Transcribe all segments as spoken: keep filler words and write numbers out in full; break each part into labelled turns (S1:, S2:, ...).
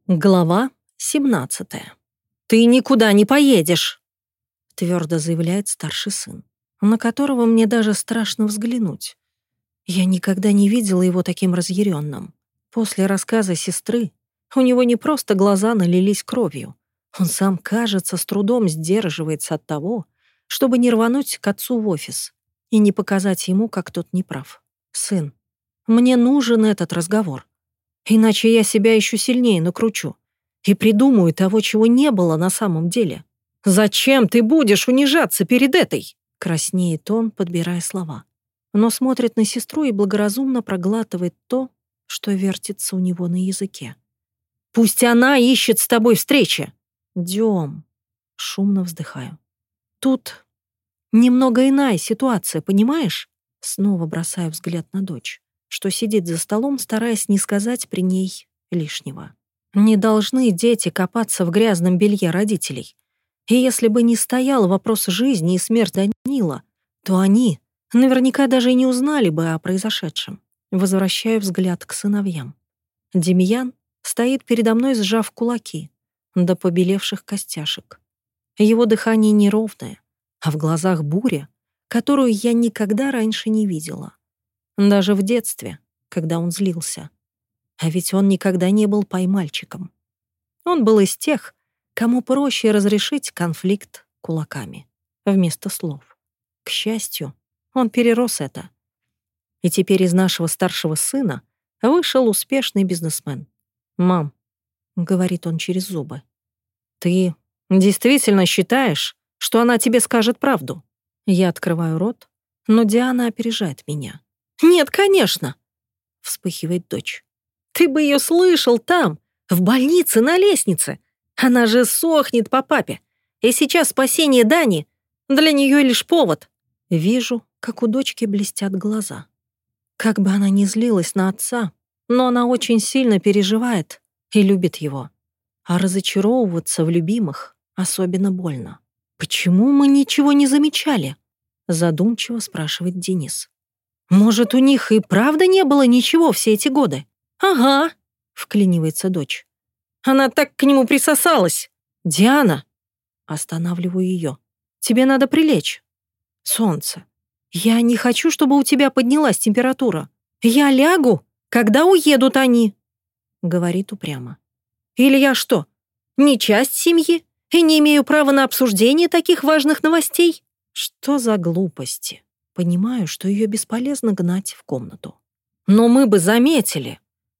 S1: Глава семнадцатая. «Ты никуда не поедешь!» — твердо заявляет старший сын, на которого мне даже страшно взглянуть. Я никогда не видела его таким разъяренным. После рассказа сестры у него не просто глаза налились кровью. Он сам, кажется, с трудом сдерживается от того, чтобы не рвануть к отцу в офис и не показать ему, как тот неправ. «Сын, мне нужен этот разговор. Иначе я себя еще сильнее накручу и придумаю того, чего не было на самом деле. Зачем ты будешь унижаться перед этой?» Краснеет он, подбирая слова. Но смотрит на сестру и благоразумно проглатывает то, что вертится у него на языке. «Пусть она ищет с тобой встречи!» «Дем!» — шумно вздыхаю. «Тут немного иная ситуация, понимаешь?» Снова бросаю взгляд на дочь, что сидит за столом, стараясь не сказать при ней лишнего. Не должны дети копаться в грязном белье родителей. И если бы не стоял вопрос жизни и смерти Данила, то они наверняка даже и не узнали бы о произошедшем. Возвращаю взгляд к сыновьям. Демьян стоит передо мной, сжав кулаки до побелевших костяшек. Его дыхание неровное, а в глазах буря, которую я никогда раньше не видела. Даже в детстве, когда он злился. А ведь он никогда не был поймальчиком. Он был из тех, кому проще разрешить конфликт кулаками, вместо слов. К счастью, он перерос это. И теперь из нашего старшего сына вышел успешный бизнесмен. «Мам», — говорит он через зубы, — «ты действительно считаешь, что она тебе скажет правду?» Я открываю рот, но Диана опережает меня. «Нет, конечно!» — вспыхивает дочь. «Ты бы ее слышал там, в больнице, на лестнице. Она же сохнет по папе. И сейчас спасение Дани для нее лишь повод». Вижу, как у дочки блестят глаза. Как бы она ни злилась на отца, но она очень сильно переживает и любит его. А разочаровываться в любимых особенно больно. «Почему мы ничего не замечали?» — задумчиво спрашивает Денис. «Может, у них и правда не было ничего все эти годы?» «Ага», — вклинивается дочь. «Она так к нему присосалась!» «Диана!» — останавливаю ее. «Тебе надо прилечь. Солнце, я не хочу, чтобы у тебя поднялась температура. Я лягу, когда уедут они», — говорит упрямо. «Или я что, не часть семьи и не имею права на обсуждение таких важных новостей?» Что за глупости? Понимаю, что ее бесполезно гнать в комнату. «Но мы бы заметили!»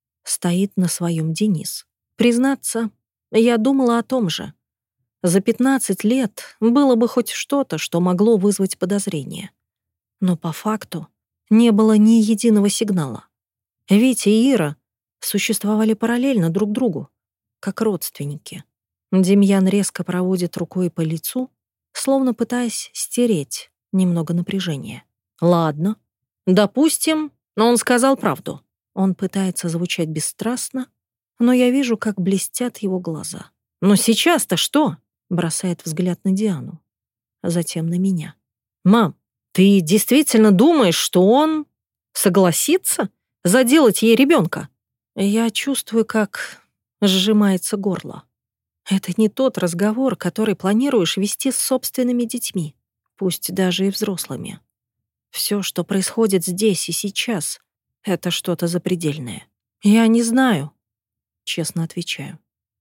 S1: Стоит на своем Денис. Признаться, я думала о том же. За пятнадцать лет было бы хоть что-то, что могло вызвать подозрение. Но по факту не было ни единого сигнала. Витя и Ира существовали параллельно друг другу, как родственники. Демьян резко проводит рукой по лицу, словно пытаясь стереть немного напряжения. «Ладно, допустим, но он сказал правду». Он пытается звучать бесстрастно, но я вижу, как блестят его глаза. «Но сейчас-то что?» — бросает взгляд на Диану, а затем на меня. «Мам, ты действительно думаешь, что он согласится заделать ей ребенка?» Я чувствую, как сжимается горло. Это не тот разговор, который планируешь вести с собственными детьми, пусть даже и взрослыми. Все, что происходит здесь и сейчас, это что-то запредельное. Я не знаю, честно отвечаю.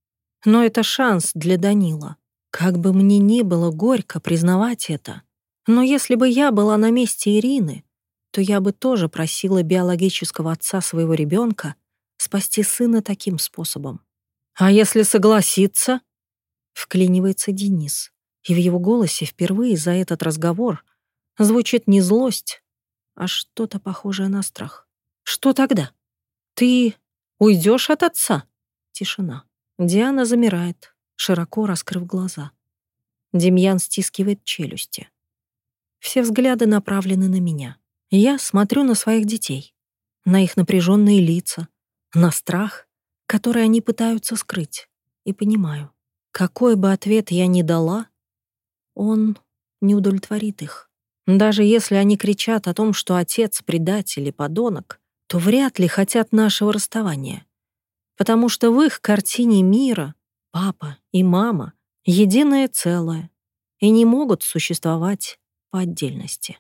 S1: Но это шанс для Данила. Как бы мне ни было горько признавать это, но если бы я была на месте Ирины, то я бы тоже просила биологического отца своего ребенка спасти сына таким способом. «А если согласиться?» — вклинивается Денис, и в его голосе впервые за этот разговор звучит не злость, а что-то похожее на страх. «Что тогда? Ты уйдешь от отца?» Тишина. Диана замирает, широко раскрыв глаза. Демьян стискивает челюсти. Все взгляды направлены на меня. Я смотрю на своих детей, на их напряженные лица, на страх, который они пытаются скрыть, и понимаю, какой бы ответ я ни дала, он не удовлетворит их. Даже если они кричат о том, что отец предатель и подонок, то вряд ли хотят нашего расставания. потому что в их картине мира папа и мама — единое целое и не могут существовать по отдельности.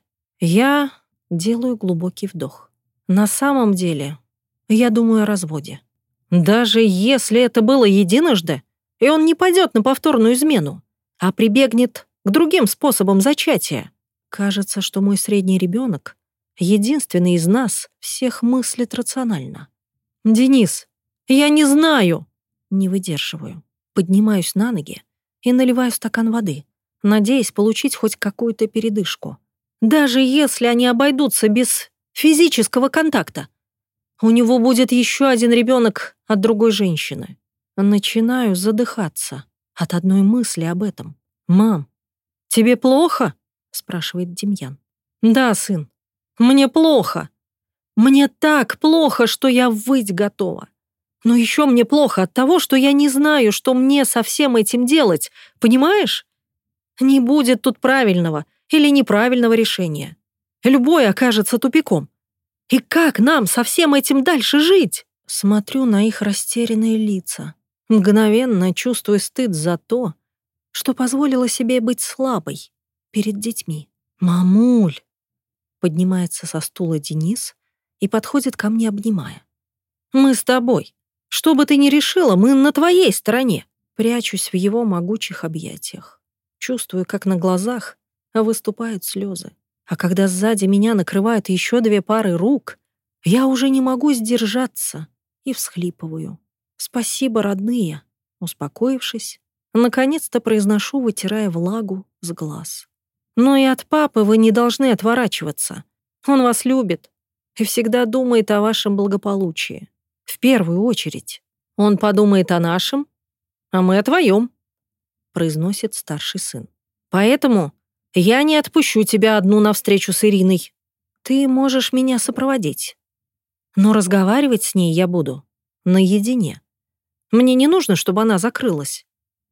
S1: Я делаю глубокий вдох. На самом деле, я думаю о разводе. Даже если это было единожды, и он не пойдет на повторную измену, а прибегнет к другим способам зачатия. Кажется, что мой средний ребенок, единственный из нас, всех мыслит рационально. «Денис, я не знаю!» Не выдерживаю. Поднимаюсь на ноги и наливаю стакан воды, надеясь получить хоть какую-то передышку. Даже если они обойдутся без физического контакта. У него будет еще один ребенок от другой женщины. Начинаю задыхаться от одной мысли об этом. «Мам, тебе плохо?» — спрашивает Демьян. «Да, сын, мне плохо. Мне так плохо, что я выть готова. Но еще мне плохо от того, что я не знаю, что мне со всем этим делать, понимаешь? Не будет тут правильного или неправильного решения. Любое окажется тупиком. И как нам со всем этим дальше жить?» Смотрю на их растерянные лица, мгновенно чувствую стыд за то, что позволила себе быть слабой перед детьми. «Мамуль!» Поднимается со стула Денис и подходит ко мне, обнимая. «Мы с тобой. Что бы ты ни решила, мы на твоей стороне». Прячусь в его могучих объятиях. Чувствую, как на глазах выступают слезы. А когда сзади меня накрывают еще две пары рук, я уже не могу сдержаться и всхлипываю. «Спасибо, родные!» Успокоившись, наконец-то произношу, вытирая влагу с глаз. «Но и от папы вы не должны отворачиваться. Он вас любит и всегда думает о вашем благополучии. В первую очередь. Он подумает о нашем, а мы о твоем», — произносит старший сын. «Поэтому я не отпущу тебя одну на встречу с Ириной. Ты можешь меня сопроводить. Но разговаривать с ней я буду наедине. Мне не нужно, чтобы она закрылась.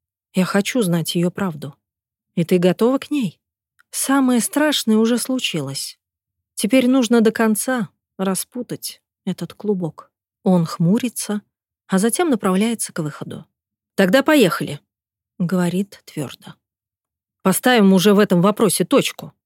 S1: Я хочу знать ее правду. И ты готова к ней? Самое страшное уже случилось. Теперь нужно до конца распутать этот клубок». Он хмурится, а затем направляется к выходу. «Тогда поехали», — говорит твердо. «Поставим уже в этом вопросе точку».